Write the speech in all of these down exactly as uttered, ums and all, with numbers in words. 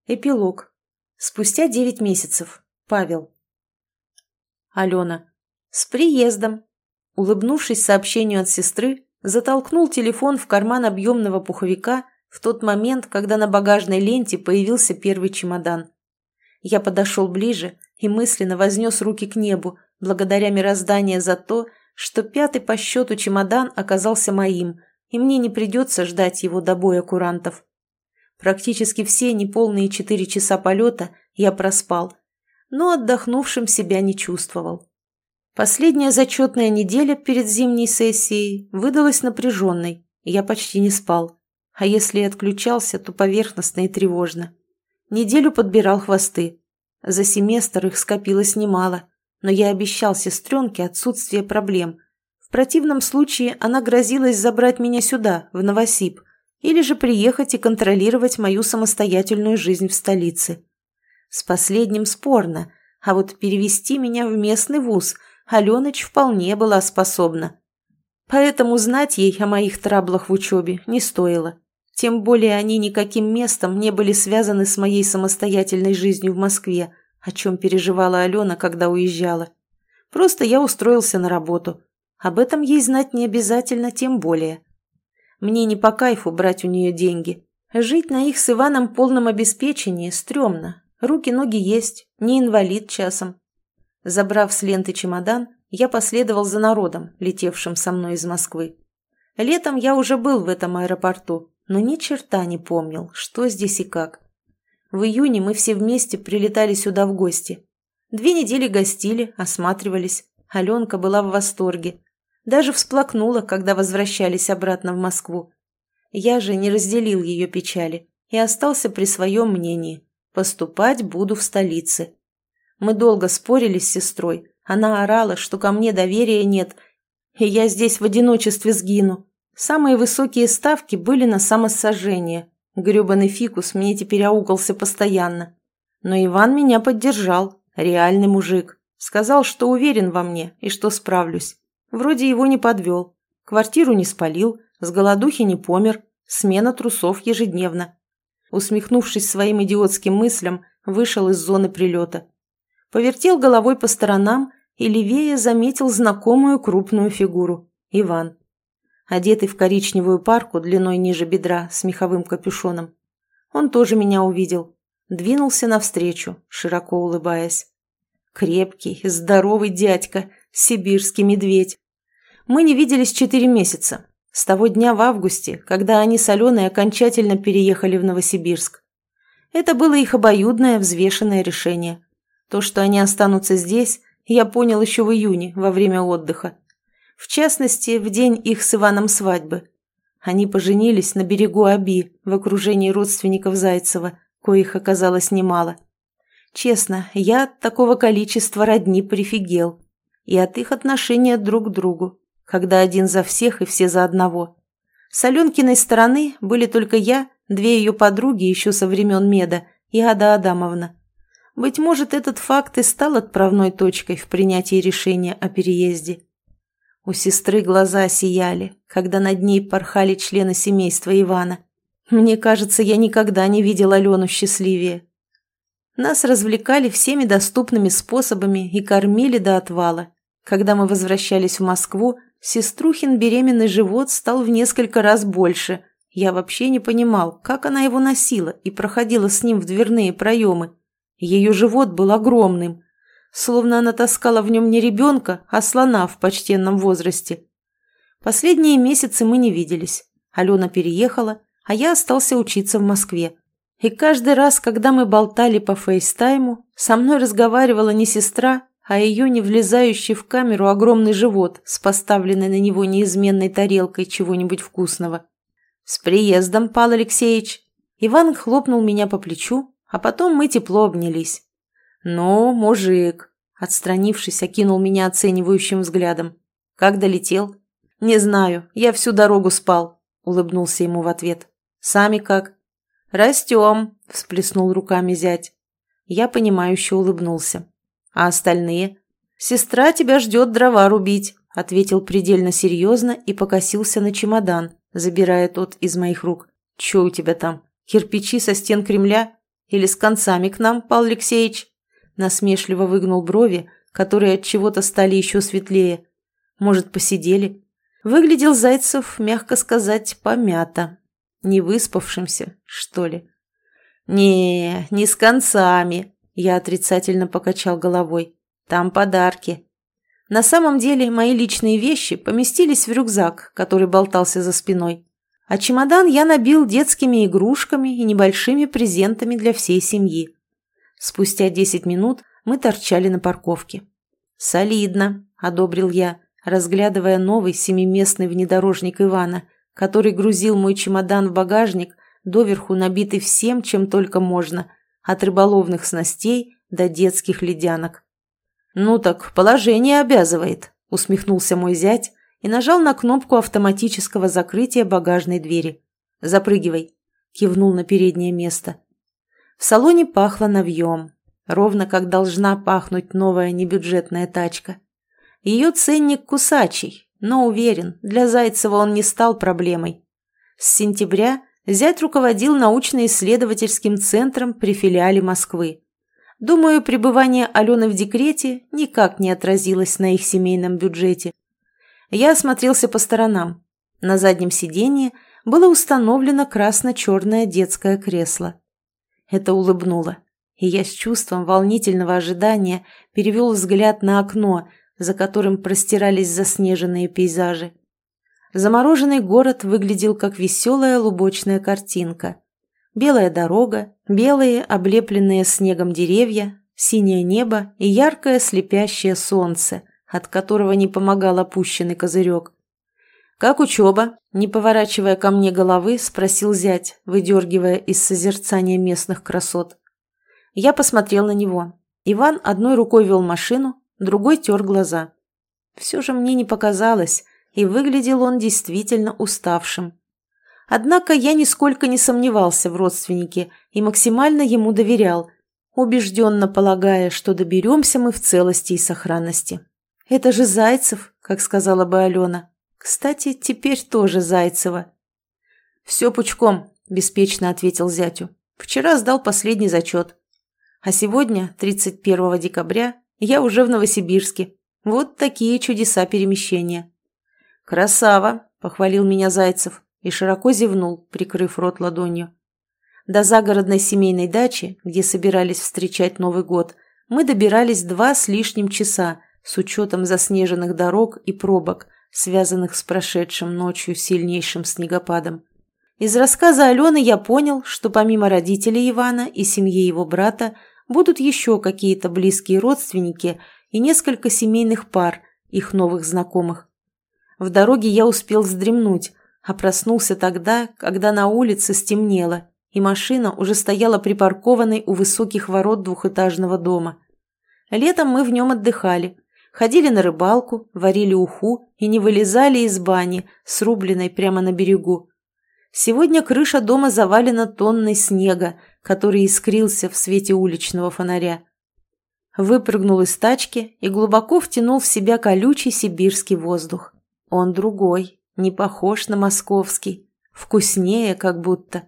Эпилог. Спустя девять месяцев. Павел. Алена. С приездом. Улыбнувшись сообщению от сестры, затолкнул телефон в карман объемного пуховика в тот момент, когда на багажной ленте появился первый чемодан. Я подошел ближе и мысленно вознес руки к небу, благодаря мирозданию за то, что пятый по счету чемодан оказался моим, и мне не придется ждать его до боя курантов. Практически все неполные четыре часа полета я проспал, но отдохнувшим себя не чувствовал. Последняя зачетная неделя перед зимней сессией выдалась напряженной, я почти не спал, а если и отключался, то поверхностно и тревожно. Неделю подбирал хвосты. За семестр их скопилось немало, но я обещал сестренке отсутствие проблем. В противном случае она грозилась забрать меня сюда, в Новосиб, или же приехать и контролировать мою самостоятельную жизнь в столице. С последним спорно, а вот перевести меня в местный вуз Аленыч вполне была способна. Поэтому знать ей о моих траблах в учебе не стоило. Тем более они никаким местом не были связаны с моей самостоятельной жизнью в Москве, о чем переживала Алена, когда уезжала. Просто я устроился на работу. Об этом ей знать не обязательно, тем более. Мне не по кайфу брать у нее деньги. Жить на их с Иваном полном обеспечении стрёмно. Руки-ноги есть, не инвалид часом. Забрав с ленты чемодан, я последовал за народом, летевшим со мной из Москвы. Летом я уже был в этом аэропорту, но ни черта не помнил, что здесь и как. В июне мы все вместе прилетали сюда в гости. Две недели гостили, осматривались. Аленка была в восторге. Даже всплакнула, когда возвращались обратно в Москву. Я же не разделил ее печали и остался при своем мнении. Поступать буду в столице. Мы долго спорили с сестрой. Она орала, что ко мне доверия нет, и я здесь в одиночестве сгину. Самые высокие ставки были на самосожжение. Гребаный фикус мне теперь аукался постоянно. Но Иван меня поддержал. Реальный мужик. Сказал, что уверен во мне и что справлюсь. Вроде его не подвел. Квартиру не спалил, с голодухи не помер. Смена трусов ежедневно. Усмехнувшись своим идиотским мыслям, вышел из зоны прилета. Повертел головой по сторонам и левее заметил знакомую крупную фигуру. Иван. Одетый в коричневую парку длиной ниже бедра с меховым капюшоном. Он тоже меня увидел. Двинулся навстречу, широко улыбаясь. Крепкий, здоровый дядька, сибирский медведь. Мы не виделись четыре месяца. С того дня в августе, когда они с Аленой окончательно переехали в Новосибирск. Это было их обоюдное, взвешенное решение. То, что они останутся здесь, я понял еще в июне, во время отдыха. В частности, в день их с Иваном свадьбы. Они поженились на берегу Оби, в окружении родственников Зайцева, коих оказалось немало. Честно, я от такого количества родни прифигел. И от их отношения друг к другу, когда один за всех и все за одного. С Аленкиной стороны были только я, две ее подруги еще со времен меда и Ада Адамовна. Быть может, этот факт и стал отправной точкой в принятии решения о переезде. У сестры глаза сияли, когда над ней порхали члены семейства Ивана. Мне кажется, я никогда не видел Алену счастливее. Нас развлекали всеми доступными способами и кормили до отвала. Когда мы возвращались в Москву, сеструхин беременный живот стал в несколько раз больше. Я вообще не понимал, как она его носила и проходила с ним в дверные проемы. Ее живот был огромным, словно она таскала в нем не ребенка, а слона в почтенном возрасте. Последние месяцы мы не виделись. Алена переехала, а я остался учиться в Москве. И каждый раз, когда мы болтали по фейстайму, со мной разговаривала не сестра, а ее не влезающий в камеру огромный живот с поставленной на него неизменной тарелкой чего-нибудь вкусного. «С приездом, Павел Алексеевич!» Иван хлопнул меня по плечу, а потом мы тепло обнялись. «Ну, мужик!» Отстранившись, окинул меня оценивающим взглядом. «Как долетел?» «Не знаю, я всю дорогу спал», — улыбнулся ему в ответ. «Сами как?» «Растем», — всплеснул руками зять. Я понимающе улыбнулся. «А остальные?» «Сестра тебя ждет дрова рубить», — ответил предельно серьезно и покосился на чемодан, забирая тот из моих рук. «Че у тебя там? Кирпичи со стен Кремля?» Или с концами к нам, Павел Алексеевич?» Насмешливо выгнул брови, которые от чего-то стали еще светлее. «Может, посидели?» Выглядел Зайцев, мягко сказать, помято. Не выспавшимся, что ли? «Не, не с концами», — я отрицательно покачал головой. «Там подарки». На самом деле мои личные вещи поместились в рюкзак, который болтался за спиной. А чемодан я набил детскими игрушками и небольшими презентами для всей семьи. Спустя десять минут мы торчали на парковке. «Солидно», — одобрил я, разглядывая новый семиместный внедорожник Ивана, который грузил мой чемодан в багажник, доверху набитый всем, чем только можно, от рыболовных снастей до детских ледянок. «Ну так положение обязывает», — усмехнулся мой зять и нажал на кнопку автоматического закрытия багажной двери. «Запрыгивай», — кивнул на переднее место. В салоне пахло новьем, ровно как должна пахнуть новая небюджетная тачка. Ее ценник кусачий, но уверен, для Зайцева он не стал проблемой. С сентября зять руководил научно-исследовательским центром при филиале Москвы. Думаю, пребывание Алены в декрете никак не отразилось на их семейном бюджете. Я осмотрелся по сторонам. На заднем сиденье было установлено красно-черное детское кресло. Это улыбнуло, и я с чувством волнительного ожидания перевел взгляд на окно, за которым простирались заснеженные пейзажи. Замороженный город выглядел как веселая лубочная картинка. Белая дорога, белые, облепленные снегом деревья, синее небо и яркое слепящее солнце, от которого не помогал опущенный козырек. «Как учеба?» – не поворачивая ко мне головы, спросил зять, выдергивая из созерцания местных красот. Я посмотрел на него. Иван одной рукой вел машину, другой тер глаза. Все же мне не показалось, и выглядел он действительно уставшим. Однако я нисколько не сомневался в родственнике и максимально ему доверял, убежденно полагая, что доберемся мы в целости и сохранности. «Это же Зайцев», как сказала бы Алена. Кстати, теперь тоже Зайцева. «Все пучком», – беспечно ответил зятю. «Вчера сдал последний зачет. А сегодня, тридцать первого декабря, я уже в Новосибирске. Вот такие чудеса перемещения». «Красава», – похвалил меня Зайцев и широко зевнул, прикрыв рот ладонью. До загородной семейной дачи, где собирались встречать Новый год, мы добирались два с лишним часа, с учетом заснеженных дорог и пробок, связанных с прошедшим ночью сильнейшим снегопадом. Из рассказа Алены я понял, что помимо родителей Ивана и семьи его брата будут еще какие-то близкие родственники и несколько семейных пар, их новых знакомых. В дороге я успел вздремнуть, а проснулся тогда, когда на улице стемнело, и машина уже стояла припаркованной у высоких ворот двухэтажного дома. Летом мы в нем отдыхали, ходили на рыбалку, варили уху и не вылезали из бани, срубленной прямо на берегу. Сегодня крыша дома завалена тонной снега, который искрился в свете уличного фонаря. Выпрыгнул из тачки и глубоко втянул в себя колючий сибирский воздух. Он другой, не похож на московский, вкуснее как будто.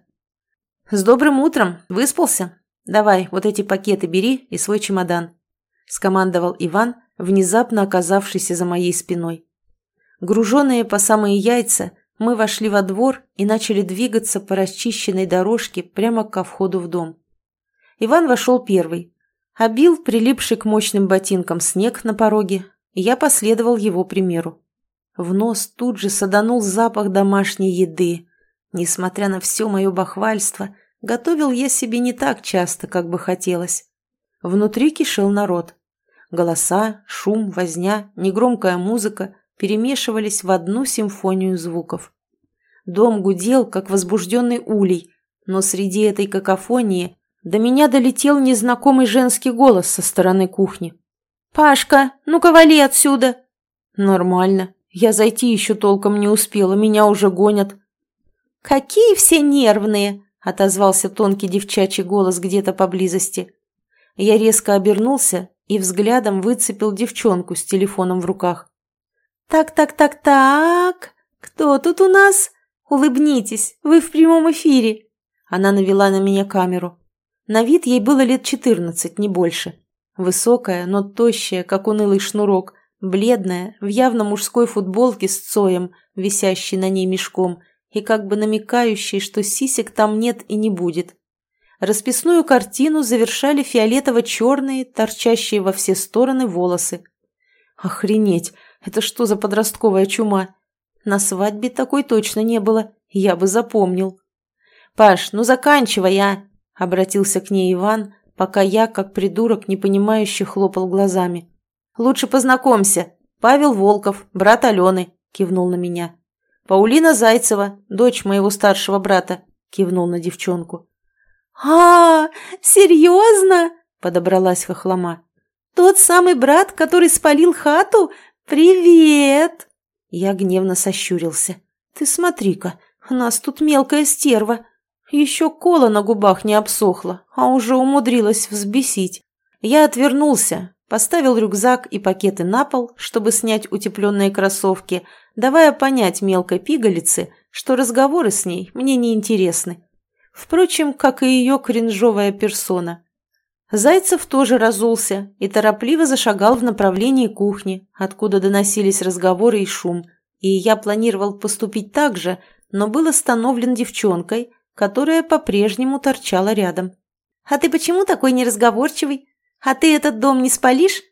«С добрым утром! Выспался? Давай, вот эти пакеты бери и свой чемодан», – скомандовал Иван, внезапно оказавшийся за моей спиной. Груженные по самые яйца, мы вошли во двор и начали двигаться по расчищенной дорожке прямо ко входу в дом. Иван вошел первый, обил прилипший к мощным ботинкам снег на пороге, и я последовал его примеру. В нос тут же саданул запах домашней еды. Несмотря на все мое бахвальство, готовил я себе не так часто, как бы хотелось. Внутри кишел народ. Голоса, шум, возня, негромкая музыка перемешивались в одну симфонию звуков. Дом гудел, как возбужденный улей, но среди этой какофонии до меня долетел незнакомый женский голос со стороны кухни. «Пашка, ну-ка вали отсюда!» «Нормально. Я зайти еще толком не успела, меня уже гонят». «Какие все нервные!» – отозвался тонкий девчачий голос где-то поблизости. Я резко обернулся и взглядом выцепил девчонку с телефоном в руках. «Так-так-так-так, кто тут у нас? Улыбнитесь, вы в прямом эфире!» Она навела на меня камеру. На вид ей было лет четырнадцать, не больше. Высокая, но тощая, как унылый шнурок, бледная, в явно мужской футболке с цоем, висящей на ней мешком, и как бы намекающей, что сисек там нет и не будет. Расписную картину завершали фиолетово-черные, торчащие во все стороны волосы. Охренеть, это что за подростковая чума? На свадьбе такой точно не было, я бы запомнил. «Паш, ну заканчивай, а!» – обратился к ней Иван, пока я, как придурок, непонимающе хлопал глазами. «Лучше познакомься. Павел Волков, брат Алены», – кивнул на меня. «Паулина Зайцева, дочь моего старшего брата», – кивнул на девчонку. «А, серьезно?» – подобралась хохлома. «Тот самый брат, который спалил хату? Привет!» Я гневно сощурился. «Ты смотри-ка, у нас тут мелкая стерва. Еще кола на губах не обсохла, а уже умудрилась взбесить». Я отвернулся, поставил рюкзак и пакеты на пол, чтобы снять утепленные кроссовки, давая понять мелкой пигалице, что разговоры с ней мне не интересны. Впрочем, как и ее кринжовая персона. Зайцев тоже разулся и торопливо зашагал в направлении кухни, откуда доносились разговоры и шум, и я планировал поступить так же, но был остановлен девчонкой, которая по-прежнему торчала рядом. «А ты почему такой неразговорчивый? А ты этот дом не спалишь?»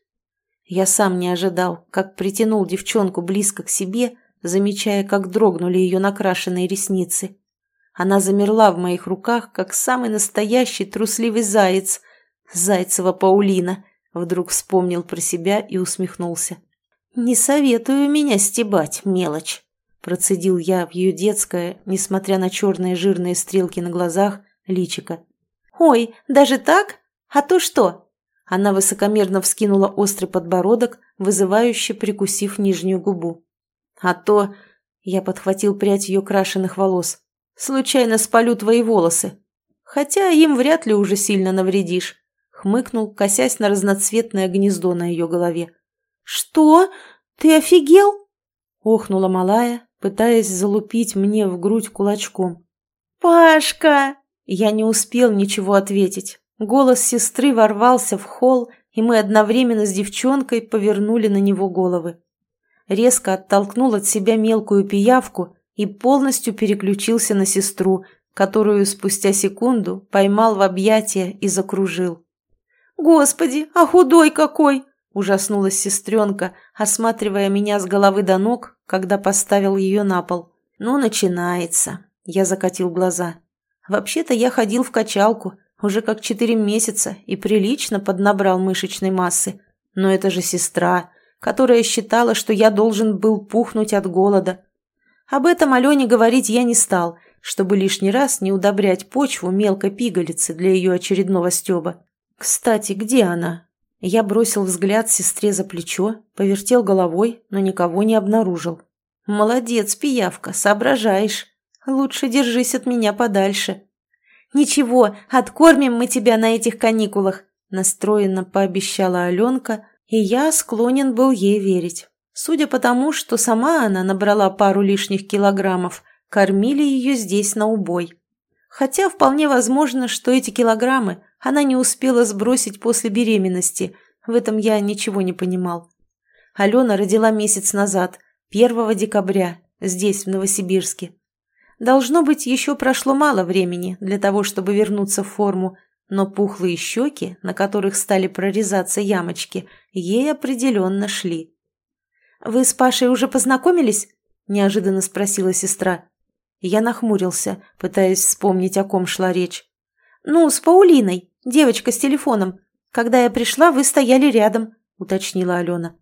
Я сам не ожидал, как притянул девчонку близко к себе, замечая, как дрогнули ее накрашенные ресницы. Она замерла в моих руках, как самый настоящий трусливый заяц. Зайцева Паулина. Вдруг вспомнил про себя и усмехнулся. «Не советую меня стебать, мелочь», – процедил я в ее детское, несмотря на черные жирные стрелки на глазах, личико. «Ой, даже так? А то что?» Она высокомерно вскинула острый подбородок, вызывающе прикусив нижнюю губу. «А то...» – я подхватил прядь ее крашеных волос. «Случайно спалю твои волосы. Хотя им вряд ли уже сильно навредишь», – хмыкнул, косясь на разноцветное гнездо на ее голове. «Что? Ты офигел?» – охнула малая, пытаясь залупить мне в грудь кулачком. «Пашка!» Я не успел ничего ответить. Голос сестры ворвался в холл, и мы одновременно с девчонкой повернули на него головы. Резко оттолкнул от себя мелкую пиявку и полностью переключился на сестру, которую спустя секунду поймал в объятия и закружил. «Господи, а худой какой!» – ужаснулась сестренка, осматривая меня с головы до ног, когда поставил ее на пол. «Ну, начинается!» – я закатил глаза. «Вообще-то я ходил в качалку уже как четыре месяца и прилично поднабрал мышечной массы. Но это же сестра, которая считала, что я должен был пухнуть от голода. Об этом Алене говорить я не стал, чтобы лишний раз не удобрять почву мелкой пигалицы для ее очередного стеба. Кстати, где она?» Я бросил взгляд сестре за плечо, повертел головой, но никого не обнаружил. «Молодец, пиявка, соображаешь. Лучше держись от меня подальше». «Ничего, откормим мы тебя на этих каникулах», – настроенно пообещала Аленка, и я склонен был ей верить. Судя по тому, что сама она набрала пару лишних килограммов, кормили ее здесь на убой. Хотя вполне возможно, что эти килограммы она не успела сбросить после беременности, в этом я ничего не понимал. Алена родила месяц назад, первого декабря, здесь, в Новосибирске. Должно быть, еще прошло мало времени для того, чтобы вернуться в форму, но пухлые щеки, на которых стали прорезаться ямочки, ей определенно шли. «Вы с Пашей уже познакомились?» – неожиданно спросила сестра. Я нахмурился, пытаясь вспомнить, о ком шла речь. «Ну, с Паулиной, девочка с телефоном. Когда я пришла, вы стояли рядом», – уточнила Алена.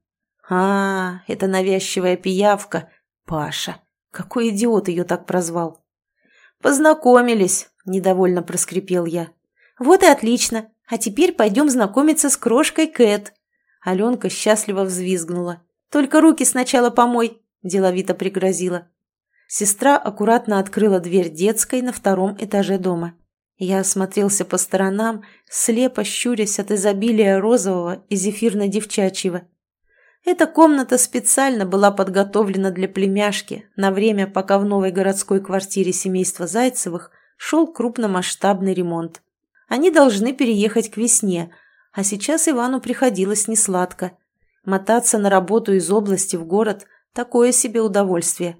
«А, это навязчивая пиявка, Паша. Какой идиот ее так прозвал?» «Познакомились», – недовольно проскрипел я. «Вот и отлично. А теперь пойдем знакомиться с крошкой Кэт». Аленка счастливо взвизгнула. «Только руки сначала помой», – деловито пригрозила. Сестра аккуратно открыла дверь детской на втором этаже дома. Я осмотрелся по сторонам, слепо щурясь от изобилия розового и зефирно-девчачьего. Эта комната специально была подготовлена для племяшки на время, пока в новой городской квартире семейства Зайцевых шел крупномасштабный ремонт. Они должны переехать к весне, а сейчас Ивану приходилось несладко. Мотаться на работу из области в город – такое себе удовольствие.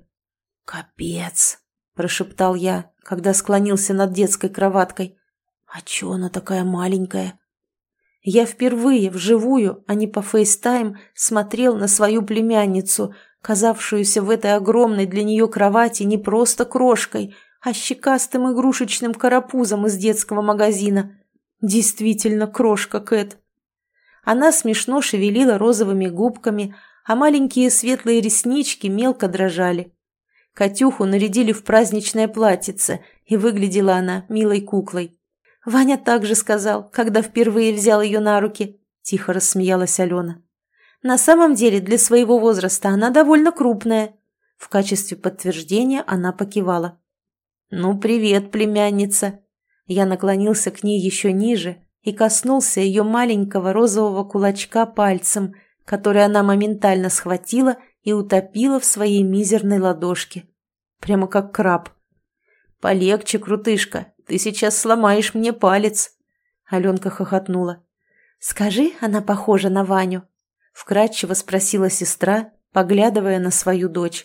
«Капец!» – прошептал я, когда склонился над детской кроваткой. «А чё она такая маленькая?» Я впервые вживую, а не по фейстайм, смотрел на свою племянницу, казавшуюся в этой огромной для нее кровати не просто крошкой, а щекастым игрушечным карапузом из детского магазина. Действительно крошка Кэт. Она смешно шевелила розовыми губками, а маленькие светлые реснички мелко дрожали. Катюху нарядили в праздничное платьице, и выглядела она милой куклой. «Ваня также сказал, когда впервые взял ее на руки», – тихо рассмеялась Алена. «На самом деле для своего возраста она довольно крупная». В качестве подтверждения она покивала. «Ну, привет, племянница!» Я наклонился к ней еще ниже и коснулся ее маленького розового кулачка пальцем, который она моментально схватила и утопила в своей мизерной ладошке. Прямо как краб. «Полегче, крутышка, ты сейчас сломаешь мне палец!» Аленка хохотнула. «Скажи, она похожа на Ваню?» Вкратчиво спросила сестра, поглядывая на свою дочь.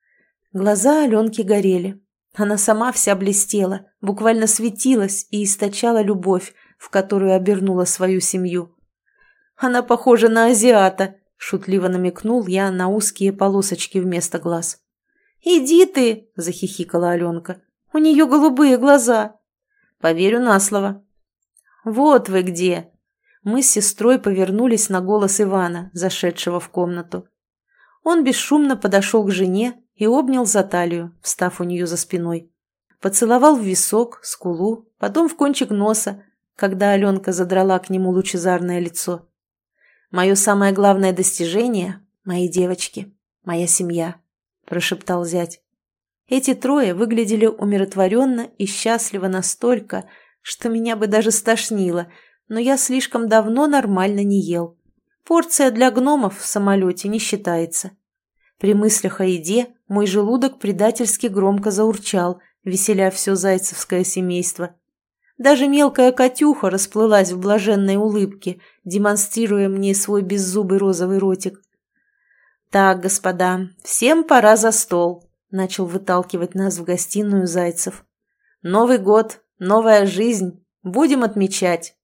Глаза Аленки горели. Она сама вся блестела, буквально светилась и источала любовь, в которую обернула свою семью. «Она похожа на азиата», – шутливо намекнул я на узкие полосочки вместо глаз. «Иди ты!» – захихикала Аленка. «У нее голубые глаза!» «Поверю на слово». «Вот вы где!» Мы с сестрой повернулись на голос Ивана, зашедшего в комнату. Он бесшумно подошел к жене и обнял за талию, встав у нее за спиной. Поцеловал в висок, скулу, потом в кончик носа, когда Аленка задрала к нему лучезарное лицо. «Мое самое главное достижение – мои девочки, моя семья», – прошептал зять. Эти трое выглядели умиротворенно и счастливо настолько, что меня бы даже стошнило, но я слишком давно нормально не ел. Порция для гномов в самолете не считается. При мыслях о еде мой желудок предательски громко заурчал, веселя все зайцевское семейство. Даже мелкая Катюха расплылась в блаженной улыбке, демонстрируя мне свой беззубый розовый ротик. «Так, господа, всем пора за стол», — начал выталкивать нас в гостиную Зайцев. «Новый год, новая жизнь, будем отмечать».